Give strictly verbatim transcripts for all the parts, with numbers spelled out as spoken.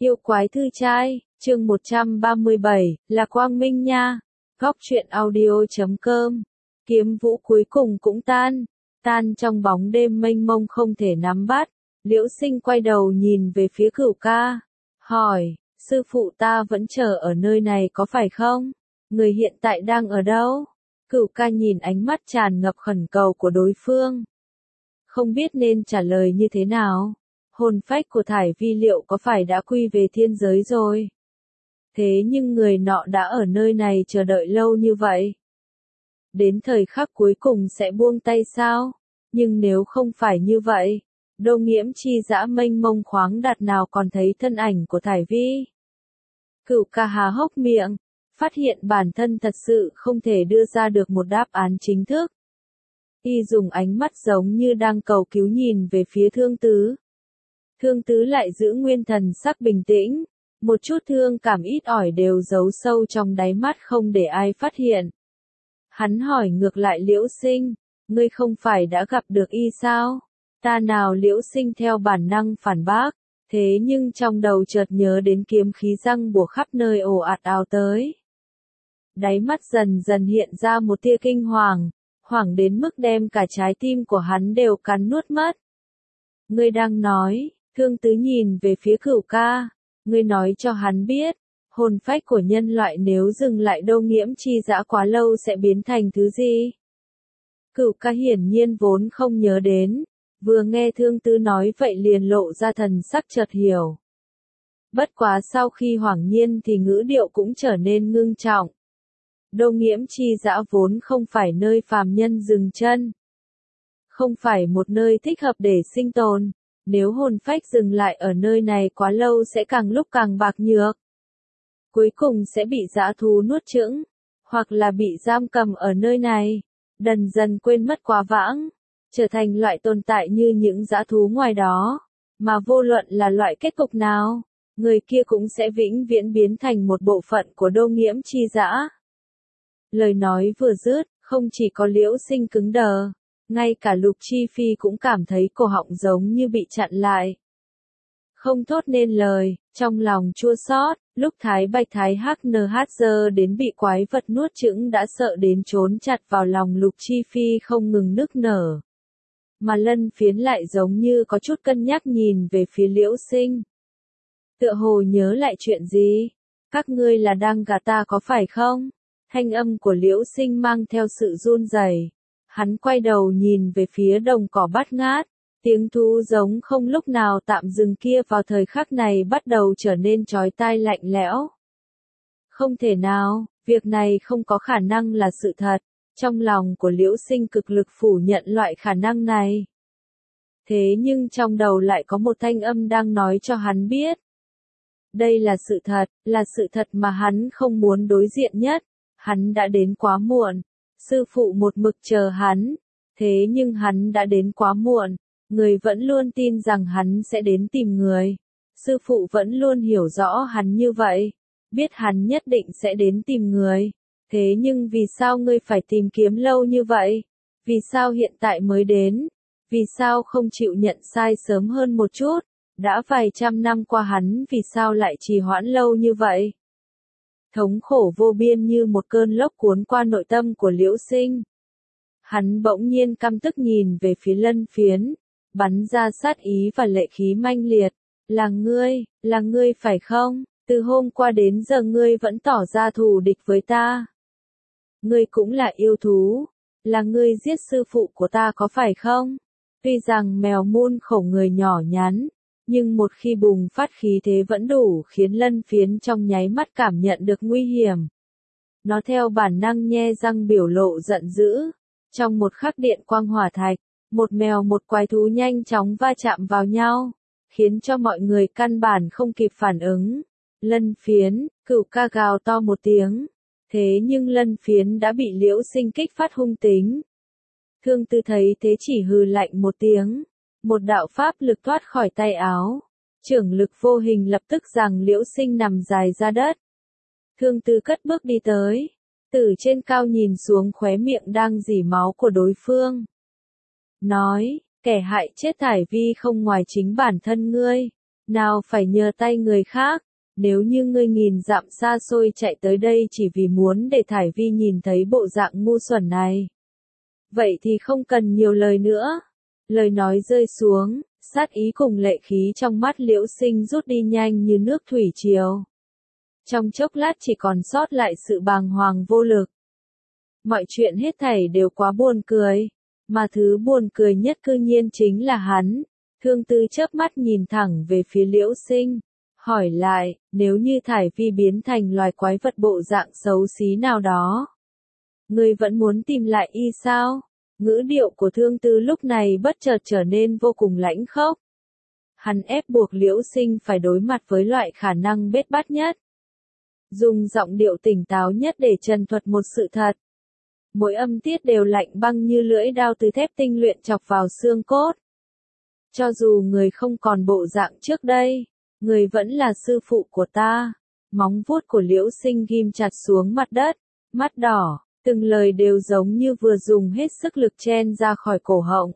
Yêu quái thư trai, chương một trăm ba mươi bảy, là Quang Minh nha. Góc truyện audio chấm com. Kiếm vũ cuối cùng cũng tan, tan trong bóng đêm mênh mông không thể nắm bắt. Liễu Sinh quay đầu nhìn về phía Cửu Ca, hỏi, sư phụ ta vẫn chờ ở nơi này có phải không? Người hiện tại đang ở đâu? Cửu Ca nhìn ánh mắt tràn ngập khẩn cầu của đối phương, không biết nên trả lời như thế nào. Hồn phách của Thải Vi liệu có phải đã quy về thiên giới rồi? Thế nhưng người nọ đã ở nơi này chờ đợi lâu như vậy. Đến thời khắc cuối cùng sẽ buông tay sao? Nhưng nếu không phải như vậy, Đô Nghiễm chi dã mênh mông khoáng đạt nào còn thấy thân ảnh của Thải Vi? Cửu Ca há hốc miệng, phát hiện bản thân thật sự không thể đưa ra được một đáp án chính thức. Y dùng ánh mắt giống như đang cầu cứu nhìn về phía Thương Tứ. Thương Tứ lại giữ nguyên thần sắc bình tĩnh, một chút thương cảm ít ỏi đều giấu sâu trong đáy mắt không để ai phát hiện. Hắn hỏi ngược lại Liễu Sinh, ngươi không phải đã gặp được y sao? Ta nào? Liễu Sinh theo bản năng phản bác, thế nhưng trong đầu chợt nhớ đến kiếm khí răng bủa khắp nơi ồ ạt ào tới. Đáy mắt dần dần hiện ra một tia kinh hoàng, hoảng đến mức đem cả trái tim của hắn đều cắn nuốt mất. Ngươi đang nói? Thương Tứ nhìn về phía Cửu Ca, ngươi nói cho hắn biết, hồn phách của nhân loại nếu dừng lại Đô Nghiễm chi dã quá lâu sẽ biến thành thứ gì? Cửu Ca hiển nhiên vốn không nhớ đến, vừa nghe Thương Tứ nói vậy liền lộ ra thần sắc chợt hiểu. Bất quá sau khi hoảng nhiên thì ngữ điệu cũng trở nên ngưng trọng. Đô Nghiễm chi dã vốn không phải nơi phàm nhân dừng chân, không phải một nơi thích hợp để sinh tồn. Nếu hồn phách dừng lại ở nơi này quá lâu sẽ càng lúc càng bạc nhược. Cuối cùng sẽ bị dã thú nuốt chửng, hoặc là bị giam cầm ở nơi này, dần dần quên mất quá vãng, trở thành loại tồn tại như những dã thú ngoài đó, mà vô luận là loại kết cục nào, người kia cũng sẽ vĩnh viễn biến thành một bộ phận của Đô Nghiễm chi dã. Lời nói vừa dứt, không chỉ có Liễu Sinh cứng đờ, ngay cả Lục Chi Phi cũng cảm thấy cổ họng giống như bị chặn lại. Không thốt nên lời, trong lòng chua xót, lúc Thái Bạch Thái Hắc en hát giơ đến bị quái vật nuốt chửng đã sợ đến trốn chặt vào lòng Lục Chi Phi không ngừng nức nở. Mà Lân Phiến lại giống như có chút cân nhắc nhìn về phía Liễu Sinh. Tựa hồ nhớ lại chuyện gì? Các ngươi là đang gạt ta có phải không? Thanh âm của Liễu Sinh mang theo sự run rẩy. Hắn quay đầu nhìn về phía đồng cỏ bát ngát, tiếng thú giống không lúc nào tạm dừng kia vào thời khắc này bắt đầu trở nên chói tai lạnh lẽo. Không thể nào, việc này không có khả năng là sự thật, trong lòng của Liễu Sinh cực lực phủ nhận loại khả năng này. Thế nhưng trong đầu lại có một thanh âm đang nói cho hắn biết. Đây là sự thật, là sự thật mà hắn không muốn đối diện nhất, hắn đã đến quá muộn. Sư phụ một mực chờ hắn, thế nhưng hắn đã đến quá muộn, người vẫn luôn tin rằng hắn sẽ đến tìm người. Sư phụ vẫn luôn hiểu rõ hắn như vậy, biết hắn nhất định sẽ đến tìm người. Thế nhưng vì sao ngươi phải tìm kiếm lâu như vậy? Vì sao hiện tại mới đến? Vì sao không chịu nhận sai sớm hơn một chút? Đã vài trăm năm qua hắn vì sao lại trì hoãn lâu như vậy? Thống khổ vô biên như một cơn lốc cuốn qua nội tâm của Liễu Sinh. Hắn bỗng nhiên căm tức nhìn về phía Lân Phiến, bắn ra sát ý và lệ khí manh liệt. Là ngươi, là ngươi phải không? Từ hôm qua đến giờ ngươi vẫn tỏ ra thù địch với ta. Ngươi cũng là yêu thú, là ngươi giết sư phụ của ta có phải không? Tuy rằng mèo mun khẩu người nhỏ nhắn, nhưng một khi bùng phát khí thế vẫn đủ khiến Lân Phiến trong nháy mắt cảm nhận được nguy hiểm. Nó theo bản năng nhe răng biểu lộ giận dữ. Trong một khắc điện quang hỏa thạch, một mèo một quái thú nhanh chóng va chạm vào nhau, khiến cho mọi người căn bản không kịp phản ứng. Lân Phiến, Cửu Ca gào to một tiếng. Thế nhưng Lân Phiến đã bị Liễu Sinh kích phát hung tính. Thương Tư thấy thế chỉ hừ lạnh một tiếng. Một đạo pháp lực thoát khỏi tay áo, trưởng lực vô hình lập tức rằng Liễu Sinh nằm dài ra đất. Thương Tư cất bước đi tới, từ trên cao nhìn xuống khóe miệng đang rỉ máu của đối phương. Nói, kẻ hại chết Thải Vi không ngoài chính bản thân ngươi. nào phải nhờ tay người khác, nếu như ngươi nghìn dặm xa xôi chạy tới đây chỉ vì muốn để Thải Vi nhìn thấy bộ dạng ngu xuẩn này. Vậy thì không cần nhiều lời nữa. Lời nói rơi xuống, sát ý cùng lệ khí trong mắt Liễu Sinh rút đi nhanh như nước thủy triều. Trong chốc lát chỉ còn sót lại sự bàng hoàng vô lực. Mọi chuyện hết thảy đều quá buồn cười, mà thứ buồn cười nhất cư nhiên chính là hắn. Thương Tư chớp mắt nhìn thẳng về phía Liễu Sinh, hỏi lại, nếu như Thải Vi biến thành loài quái vật bộ dạng xấu xí nào đó, ngươi vẫn muốn tìm lại y sao? Ngữ điệu của Thương Tư lúc này bất chợt trở nên vô cùng lãnh khốc. Hắn ép buộc Liễu Sinh phải đối mặt với loại khả năng bết bát nhất. Dùng giọng điệu tỉnh táo nhất để trần thuật một sự thật. Mỗi âm tiết đều lạnh băng như lưỡi đao từ thép tinh luyện chọc vào xương cốt. Cho dù người không còn bộ dạng trước đây, người vẫn là sư phụ của ta. Móng vuốt của Liễu Sinh ghim chặt xuống mặt đất, mắt đỏ, từng lời đều giống như vừa dùng hết sức lực chen ra khỏi cổ họng.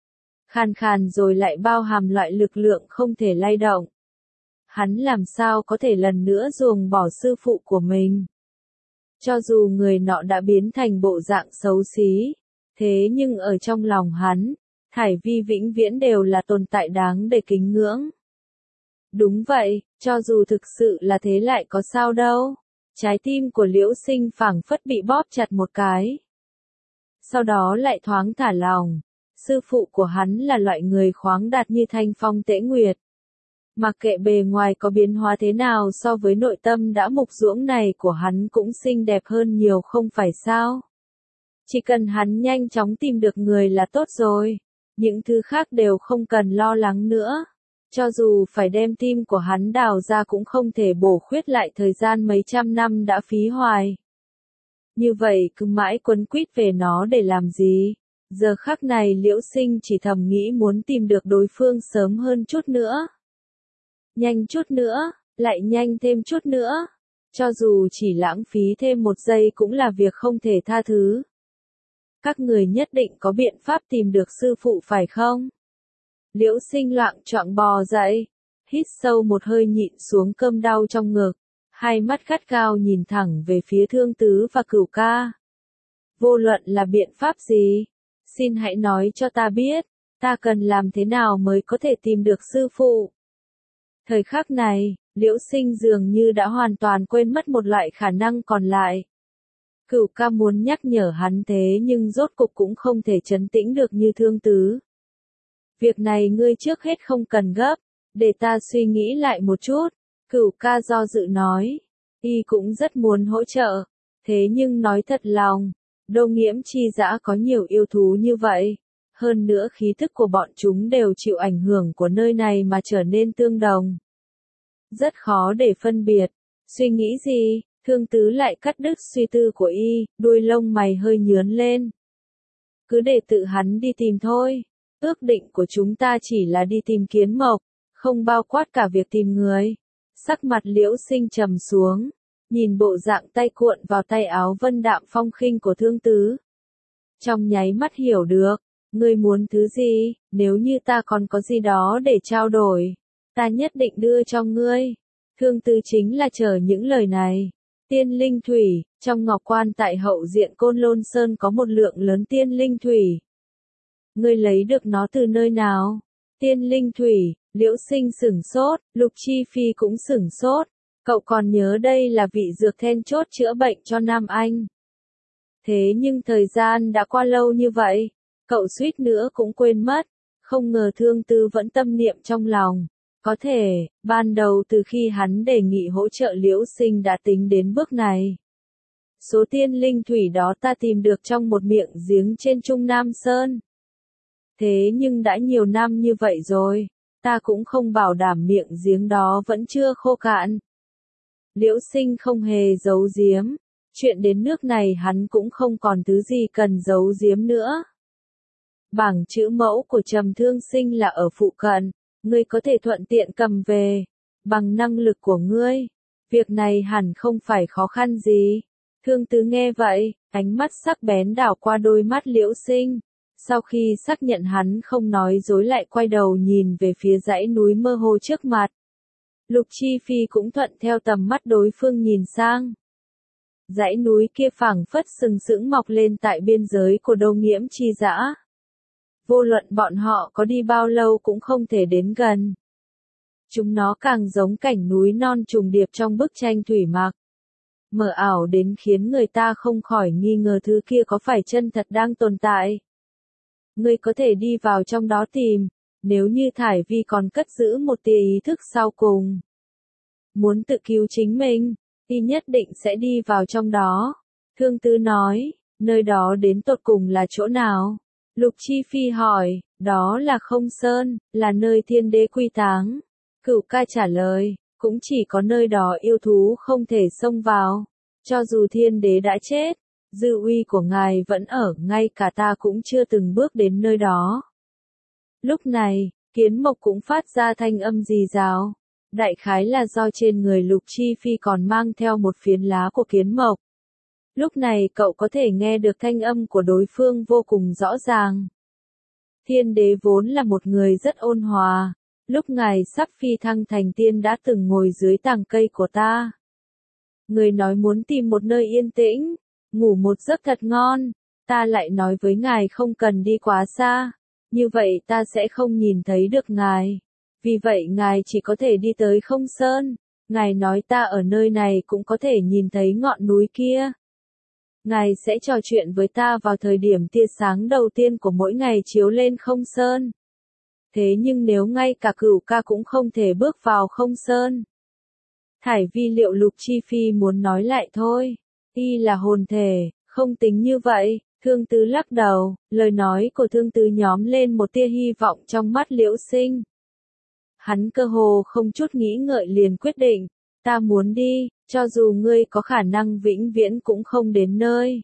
Khàn khàn rồi lại bao hàm loại lực lượng không thể lay động. Hắn làm sao có thể lần nữa ruồng bỏ sư phụ của mình. Cho dù người nọ đã biến thành bộ dạng xấu xí, thế nhưng ở trong lòng hắn, Thải Vi vĩnh viễn đều là tồn tại đáng để kính ngưỡng. Đúng vậy, cho dù thực sự là thế lại có sao đâu. Trái tim của Liễu Sinh phảng phất bị bóp chặt một cái. Sau đó lại thoáng thả lòng. Sư phụ của hắn là loại người khoáng đạt như thanh phong tễ nguyệt. Mặc kệ bề ngoài có biến hóa thế nào so với nội tâm đã mục ruỗng này của hắn cũng xinh đẹp hơn nhiều không phải sao. Chỉ cần hắn nhanh chóng tìm được người là tốt rồi. Những thứ khác đều không cần lo lắng nữa. Cho dù phải đem tim của hắn đào ra cũng không thể bổ khuyết lại thời gian mấy trăm năm đã phí hoài. Như vậy cứ mãi quấn quýt về nó để làm gì? Giờ khắc này Liễu Sinh chỉ thầm nghĩ muốn tìm được đối phương sớm hơn chút nữa. Nhanh chút nữa, lại nhanh thêm chút nữa. Cho dù chỉ lãng phí thêm một giây cũng là việc không thể tha thứ. Các người nhất định có biện pháp tìm được sư phụ phải không? Liễu Sinh loạng choạng bò dậy, hít sâu một hơi nhịn xuống cơn đau trong ngực, hai mắt gắt gao nhìn thẳng về phía Thương Tứ và Cửu Ca. Vô luận là biện pháp gì, xin hãy nói cho ta biết, ta cần làm thế nào mới có thể tìm được sư phụ. Thời khắc này, Liễu Sinh dường như đã hoàn toàn quên mất một loại khả năng còn lại. Cửu Ca muốn nhắc nhở hắn thế nhưng rốt cục cũng không thể trấn tĩnh được như Thương Tứ. Việc này ngươi trước hết không cần gấp, để ta suy nghĩ lại một chút. Cửu Ca do dự nói, y cũng rất muốn hỗ trợ, thế nhưng nói thật lòng, Đô Nghiễm Chi Dã có nhiều yêu thú như vậy, hơn nữa khí thức của bọn chúng đều chịu ảnh hưởng của nơi này mà trở nên tương đồng. Rất khó để phân biệt, suy nghĩ gì, Thương Tứ lại cắt đứt suy tư của y, đuôi lông mày hơi nhướn lên. Cứ để tự hắn đi tìm thôi. Ước định của chúng ta chỉ là đi tìm Kiến Mộc, không bao quát cả việc tìm người. Sắc mặt Liễu Sinh trầm xuống, nhìn bộ dạng tay cuộn vào tay áo vân đạm phong khinh của Thương Tứ. Trong nháy mắt hiểu được, ngươi muốn thứ gì, nếu như ta còn có gì đó để trao đổi, ta nhất định đưa cho ngươi. Thương Tứ chính là chờ những lời này. Tiên linh thủy, trong ngọc quan tại hậu diện Côn Lôn Sơn có một lượng lớn tiên linh thủy. Ngươi lấy được nó từ nơi nào? Tiên linh thủy, Liễu Sinh sửng sốt, Lục Chi Phi cũng sửng sốt. Cậu còn nhớ đây là vị dược then chốt chữa bệnh cho Nam Anh. Thế nhưng thời gian đã qua lâu như vậy, cậu suýt nữa cũng quên mất. Không ngờ Thương Tư vẫn tâm niệm trong lòng. Có thể, ban đầu từ khi hắn đề nghị hỗ trợ Liễu Sinh đã tính đến bước này. Số tiên linh thủy đó ta tìm được trong một miệng giếng trên Trung Nam Sơn. Thế nhưng đã nhiều năm như vậy rồi, ta cũng không bảo đảm miệng giếng đó vẫn chưa khô cạn. Liễu Sinh không hề giấu giếm, chuyện đến nước này hắn cũng không còn thứ gì cần giấu giếm nữa. Bảng chữ mẫu của Trầm Thương Sinh là ở phụ cận, ngươi có thể thuận tiện cầm về, bằng năng lực của ngươi. Việc này hẳn không phải khó khăn gì. Thương Tứ nghe vậy, ánh mắt sắc bén đảo qua đôi mắt Liễu Sinh. Sau khi xác nhận hắn không nói dối lại quay đầu nhìn về phía dãy núi mơ hồ trước mặt. Lục Chi Phi cũng thuận theo tầm mắt đối phương nhìn sang. Dãy núi kia phảng phất sừng sững mọc lên tại biên giới của Đô Nghiễm Chi Dã. Vô luận bọn họ có đi bao lâu cũng không thể đến gần. Chúng nó càng giống cảnh núi non trùng điệp trong bức tranh thủy mặc. Mờ ảo đến khiến người ta không khỏi nghi ngờ thứ kia có phải chân thật đang tồn tại. Ngươi có thể đi vào trong đó tìm, nếu như Thải Vi còn cất giữ một tia ý thức sau cùng. Muốn tự cứu chính mình, thì nhất định sẽ đi vào trong đó. Thương Tứ nói, nơi đó đến tột cùng là chỗ nào? Lục Chi Phi hỏi, đó là Không Sơn, là nơi thiên đế quy táng. Cửu Ca trả lời, cũng chỉ có nơi đó yêu thú không thể xông vào. Cho dù thiên đế đã chết, dư uy của ngài vẫn ở, ngay cả ta cũng chưa từng bước đến nơi đó. Lúc này, Kiến Mộc cũng phát ra thanh âm rì rào. Đại khái là do trên người Lục Chi Phi còn mang theo một phiến lá của Kiến Mộc. Lúc này cậu có thể nghe được thanh âm của đối phương vô cùng rõ ràng. Thiên đế vốn là một người rất ôn hòa. Lúc ngài sắp phi thăng thành tiên đã từng ngồi dưới tàng cây của ta. Người nói muốn tìm một nơi yên tĩnh, ngủ một giấc thật ngon. Ta lại nói với ngài không cần đi quá xa. Như vậy ta sẽ không nhìn thấy được ngài. Vì vậy ngài chỉ có thể đi tới Không Sơn. Ngài nói ta ở nơi này cũng có thể nhìn thấy ngọn núi kia. Ngài sẽ trò chuyện với ta vào thời điểm tia sáng đầu tiên của mỗi ngày chiếu lên Không Sơn. Thế nhưng nếu ngay cả Cửu Ca cũng không thể bước vào Không Sơn. Thải Vi liệu Lục Chi Phi muốn nói lại thôi. Y là hồn thể, không tính như vậy. Thương Tứ lắc đầu, lời nói của Thương Tứ nhóm lên một tia hy vọng trong mắt Liễu Sinh. Hắn cơ hồ không chút nghĩ ngợi liền quyết định, ta muốn đi, cho dù ngươi có khả năng vĩnh viễn cũng không đến nơi.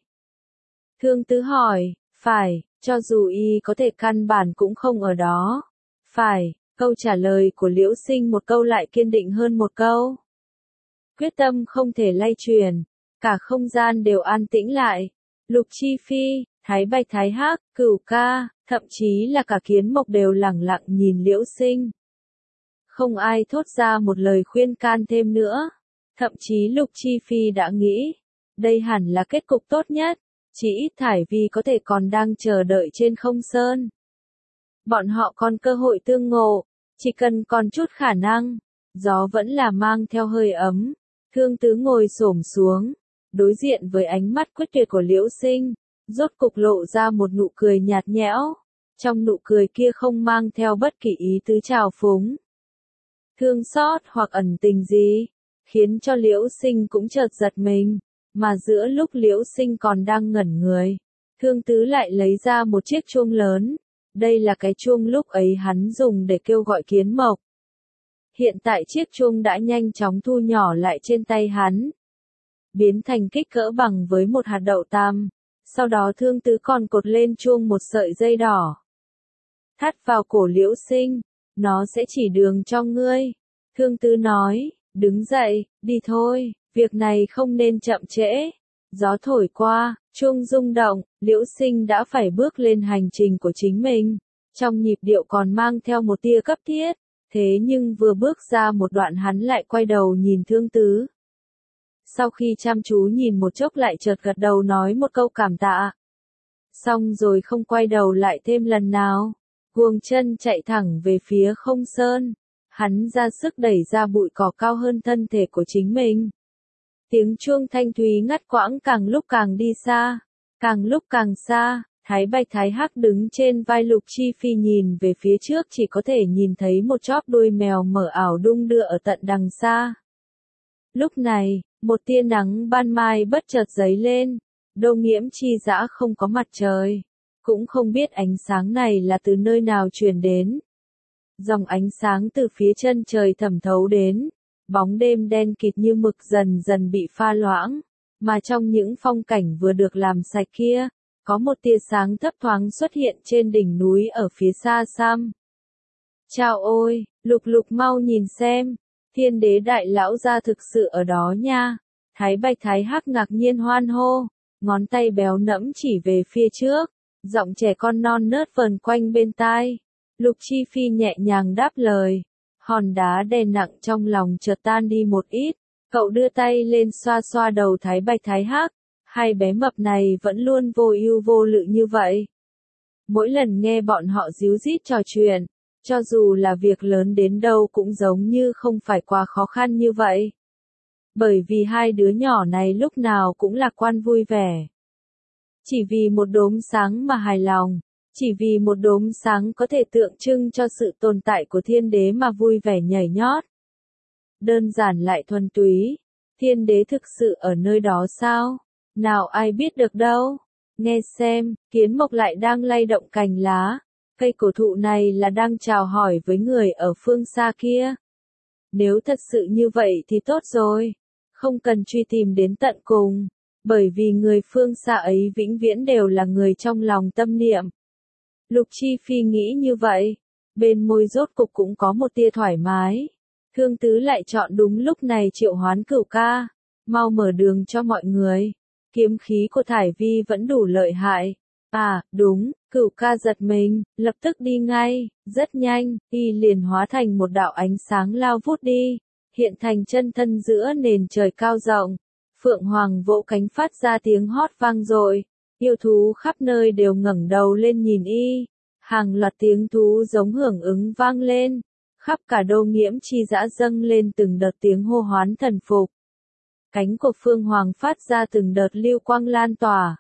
Thương Tứ hỏi, phải, cho dù y có thể căn bản cũng không ở đó. Phải, câu trả lời của Liễu Sinh một câu lại kiên định hơn một câu. Quyết tâm không thể lay chuyển, cả không gian đều an tĩnh lại. Lục Chi Phi, Thái Bạch Thái Hắc, Cửu Ca, thậm chí là cả Kiến Mộc đều lẳng lặng nhìn Liễu Sinh. Không ai thốt ra một lời khuyên can thêm nữa. Thậm chí Lục Chi Phi đã nghĩ, đây hẳn là kết cục tốt nhất, chỉ ít Thải Vi có thể còn đang chờ đợi trên Không Sơn. Bọn họ còn cơ hội tương ngộ, chỉ cần còn chút khả năng, gió vẫn là mang theo hơi ấm. Thương Tứ ngồi xổm xuống, đối diện với ánh mắt quyết tuyệt của Liễu Sinh, rốt cục lộ ra một nụ cười nhạt nhẽo. Trong nụ cười kia không mang theo bất kỳ ý tứ trào phúng, thương xót hoặc ẩn tình gì, khiến cho Liễu Sinh cũng chợt giật mình. Mà giữa lúc Liễu Sinh còn đang ngẩn người, Thương Tứ lại lấy ra một chiếc chuông lớn. Đây là cái chuông lúc ấy hắn dùng để kêu gọi Kiến Mộc. Hiện tại chiếc chuông đã nhanh chóng thu nhỏ lại trên tay hắn, biến thành kích cỡ bằng với một hạt đậu tằm. Sau đó Thương Tứ còn cột lên chuông một sợi dây đỏ, thắt vào cổ Liễu Sinh. Nó sẽ chỉ đường cho ngươi. Thương Tứ nói, đứng dậy, đi thôi, việc này không nên chậm trễ. Gió thổi qua, chuông rung động, Liễu Sinh đã phải bước lên hành trình của chính mình. Trong nhịp điệu còn mang theo một tia cấp thiết. Thế nhưng vừa bước ra một đoạn hắn lại quay đầu nhìn Thương Tứ. Sau khi chăm chú nhìn một chốc lại chợt gật đầu nói một câu cảm tạ. Xong rồi không quay đầu lại thêm lần nào. Guồng chân chạy thẳng về phía Không Sơn. Hắn ra sức đẩy ra bụi cỏ cao hơn thân thể của chính mình. Tiếng chuông thanh thúy ngắt quãng càng lúc càng đi xa. Càng lúc càng xa, Thái Bạch Thái Hắc đứng trên vai Lục Chi Phi nhìn về phía trước chỉ có thể nhìn thấy một chóp đuôi mèo mở ảo đung đưa ở tận đằng xa. Lúc này, một tia nắng ban mai bất chợt giấy lên. Đô Nghiễm Chi Dã không có mặt trời. Cũng không biết ánh sáng này là từ nơi nào truyền đến. Dòng ánh sáng từ phía chân trời thẩm thấu đến. Bóng đêm đen kịt như mực dần dần bị pha loãng. Mà trong những phong cảnh vừa được làm sạch kia, có một tia sáng thấp thoáng xuất hiện trên đỉnh núi ở phía xa xăm. Chao ôi, Lục Lục mau nhìn xem, Thiên Đế đại lão gia thực sự ở đó nha. Thái Bạch Thái Hắc ngạc nhiên hoan hô, ngón tay béo nẫm chỉ về phía trước, giọng trẻ con non nớt vờn quanh bên tai. Lục Chi Phi nhẹ nhàng đáp lời, Hòn đá đè nặng trong lòng chợt tan đi một ít, cậu đưa tay lên xoa xoa đầu Thái Bạch Thái Hắc, hai bé mập này vẫn luôn vô ưu vô lự như vậy. Mỗi lần nghe bọn họ díu dít trò chuyện, cho dù là việc lớn đến đâu cũng giống như không phải quá khó khăn như vậy. Bởi vì hai đứa nhỏ này lúc nào cũng lạc quan vui vẻ. Chỉ vì một đốm sáng mà hài lòng, chỉ vì một đốm sáng có thể tượng trưng cho sự tồn tại của thiên đế mà vui vẻ nhảy nhót. Đơn giản lại thuần túy, thiên đế thực sự ở nơi đó sao? Nào ai biết được đâu. Nghe xem, kiến mộc lại đang lay động cành lá, cây cổ thụ này là đang chào hỏi với người ở phương xa kia. Nếu thật sự như vậy thì tốt rồi, không cần truy tìm đến tận cùng, bởi vì người phương xa ấy vĩnh viễn đều là người trong lòng tâm niệm. Lục Chi Phi nghĩ như vậy, bên môi rốt cục cũng có một tia thoải mái. Thương Tứ lại chọn đúng lúc này triệu hoán Cửu Ca, mau mở đường cho mọi người. Kiếm khí của Thải Vi vẫn đủ lợi hại. À, đúng, Cửu Ca giật mình, lập tức đi ngay, rất nhanh, y liền hóa thành một đạo ánh sáng lao vút đi, hiện thành chân thân giữa nền trời cao rộng. Phượng Hoàng vỗ cánh phát ra tiếng hót vang dội, yêu thú khắp nơi đều ngẩng đầu lên nhìn y, hàng loạt tiếng thú giống hưởng ứng vang lên, khắp cả Đô Nghiễm Chi dã dâng lên từng đợt tiếng hô hoán thần phục. Cánh của Phương Hoàng phát ra từng đợt lưu quang lan tỏa.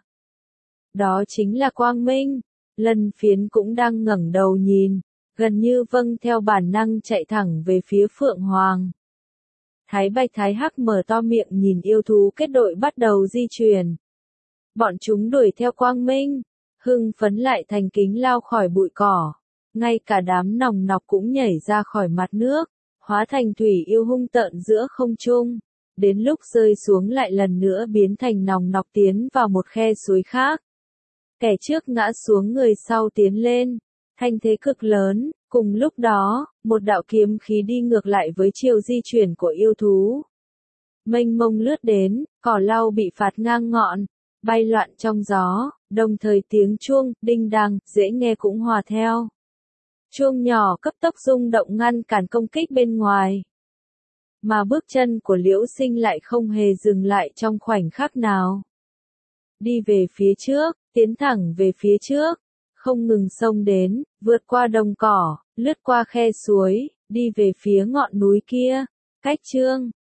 Đó chính là quang minh. Lân Phiến cũng đang ngẩng đầu nhìn, gần như vâng theo bản năng chạy thẳng về phía Phượng Hoàng. Thái Bạch Thái Hắc mở to miệng nhìn yêu thú kết đội bắt đầu di chuyển. Bọn chúng đuổi theo quang minh, hưng phấn lại thành kính lao khỏi bụi cỏ. Ngay cả đám nòng nọc cũng nhảy ra khỏi mặt nước, hóa thành thủy yêu hung tợn giữa không trung. Đến lúc rơi xuống lại lần nữa biến thành nòng nọc tiến vào một khe suối khác. Kẻ trước ngã xuống người sau tiến lên, thanh thế cực lớn, cùng lúc đó, một đạo kiếm khí đi ngược lại với chiều di chuyển của yêu thú. Mênh mông lướt đến, cỏ lau bị phạt ngang ngọn, bay loạn trong gió, đồng thời tiếng chuông, đinh đằng, dễ nghe cũng hòa theo. Chuông nhỏ cấp tốc rung động ngăn cản công kích bên ngoài. Mà bước chân của Liễu Sinh lại không hề dừng lại trong khoảnh khắc nào. Đi về phía trước, tiến thẳng về phía trước, không ngừng xông đến, vượt qua đồng cỏ, lướt qua khe suối, đi về phía ngọn núi kia. Cách chương